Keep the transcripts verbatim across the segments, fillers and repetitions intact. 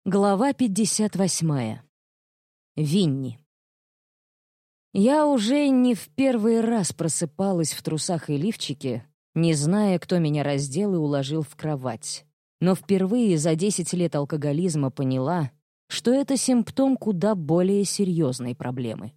Глава пятьдесят восьмая. Винни. Я уже не в первый раз просыпалась в трусах и лифчике, не зная, кто меня раздел и уложил в кровать. Но впервые за десять лет алкоголизма поняла, что это симптом куда более серьезной проблемы.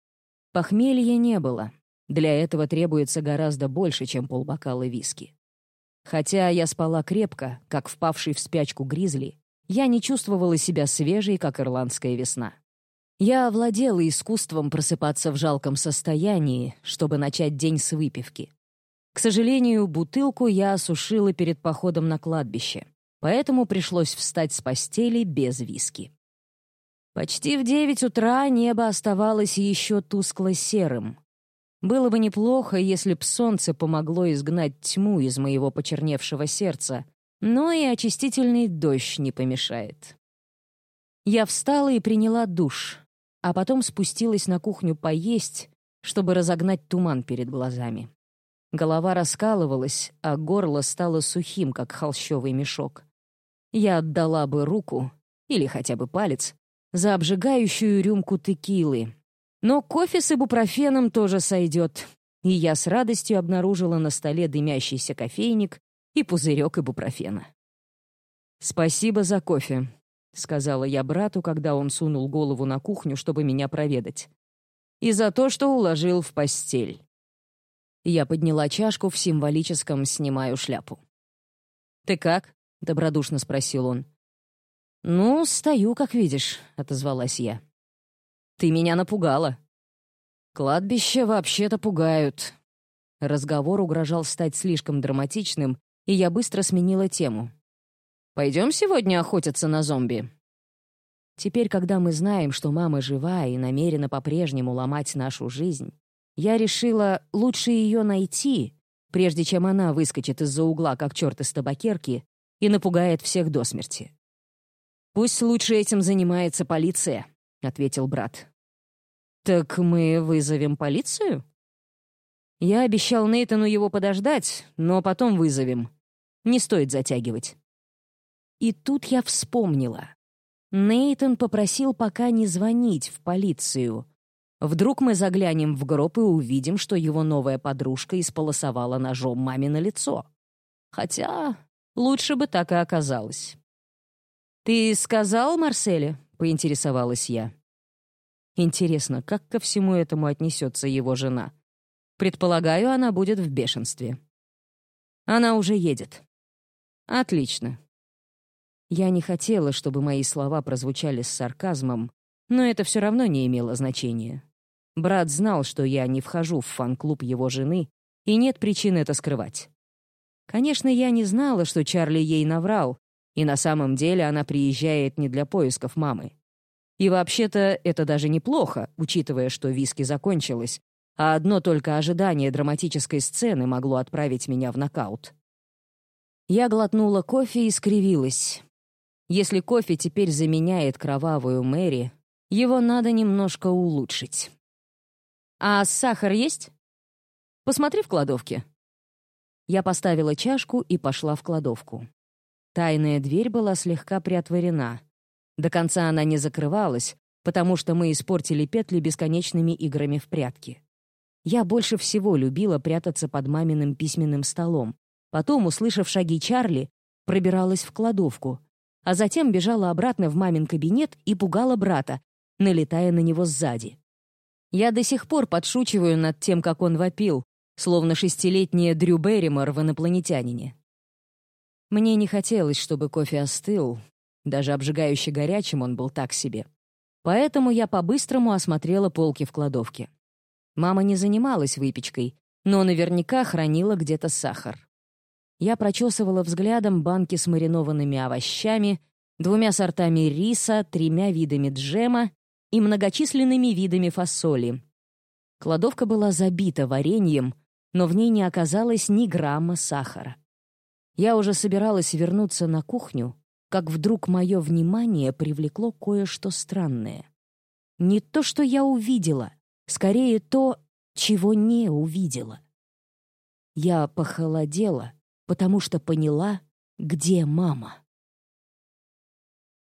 Похмелья не было. Для этого требуется гораздо больше, чем полбокала виски. Хотя я спала крепко, как впавший в спячку гризли, я не чувствовала себя свежей, как ирландская весна. Я овладела искусством просыпаться в жалком состоянии, чтобы начать день с выпивки. К сожалению, бутылку я осушила перед походом на кладбище, поэтому пришлось встать с постели без виски. Почти в девять утра небо оставалось еще тускло-серым. Было бы неплохо, если б солнце помогло изгнать тьму из моего почерневшего сердца, но и очистительный дождь не помешает. Я встала и приняла душ, а потом спустилась на кухню поесть, чтобы разогнать туман перед глазами. Голова раскалывалась, а горло стало сухим, как холщовый мешок. Я отдала бы руку, или хотя бы палец, за обжигающую рюмку текилы. Но кофе с ибупрофеном тоже сойдет, и я с радостью обнаружила на столе дымящийся кофейник и пузырек ибупрофена. «Спасибо за кофе», — сказала я брату, когда он сунул голову на кухню, чтобы меня проведать. «И за то, что уложил в постель». Я подняла чашку в символическом «снимаю шляпу». «Ты как?» — добродушно спросил он. «Ну, стою, как видишь», — отозвалась я. «Ты меня напугала». «Кладбища вообще-то пугают». Разговор угрожал стать слишком драматичным, и я быстро сменила тему. «Пойдем сегодня охотиться на зомби?» Теперь, когда мы знаем, что мама жива и намерена по-прежнему ломать нашу жизнь, я решила, лучше ее найти, прежде чем она выскочит из-за угла, как черт из табакерки, и напугает всех до смерти. «Пусть лучше этим занимается полиция», — ответил брат. «Так мы вызовем полицию?» «Я обещал Нейтану его подождать, но потом вызовем. Не стоит затягивать». И тут я вспомнила. Нейтан попросил пока не звонить в полицию. Вдруг мы заглянем в гроб и увидим, что его новая подружка исполосовала ножом маме на лицо. Хотя лучше бы так и оказалось. «Ты сказал Марселе?» — поинтересовалась я. Интересно, как ко всему этому отнесется его жена? Предполагаю, она будет в бешенстве. Она уже едет. Отлично. Я не хотела, чтобы мои слова прозвучали с сарказмом, но это все равно не имело значения. Брат знал, что я не вхожу в фан-клуб его жены, и нет причин это скрывать. Конечно, я не знала, что Чарли ей наврал, и на самом деле она приезжает не для поисков мамы. И вообще-то это даже неплохо, учитывая, что виски закончилось, а одно только ожидание драматической сцены могло отправить меня в нокаут. Я глотнула кофе и скривилась. Если кофе теперь заменяет кровавую Мэри, его надо немножко улучшить. «А сахар есть?» «Посмотри в кладовке». Я поставила чашку и пошла в кладовку. Тайная дверь была слегка приотворена. До конца она не закрывалась, потому что мы испортили петли бесконечными играми в прятки. Я больше всего любила прятаться под маминым письменным столом. Потом, услышав шаги Чарли, пробиралась в кладовку, а затем бежала обратно в мамин кабинет и пугала брата, налетая на него сзади. Я до сих пор подшучиваю над тем, как он вопил, словно шестилетняя Дрю Берримор в «Инопланетянине». Мне не хотелось, чтобы кофе остыл, даже обжигающе горячим он был так себе. Поэтому я по-быстрому осмотрела полки в кладовке. Мама не занималась выпечкой, но наверняка хранила где-то сахар. Я прочесывала взглядом банки с маринованными овощами, двумя сортами риса, тремя видами джема и многочисленными видами фасоли. Кладовка была забита вареньем, но в ней не оказалось ни грамма сахара. Я уже собиралась вернуться на кухню, как вдруг мое внимание привлекло кое-что странное. Не то, что я увидела, скорее то, чего не увидела. Я похолодела, потому что поняла, где мама.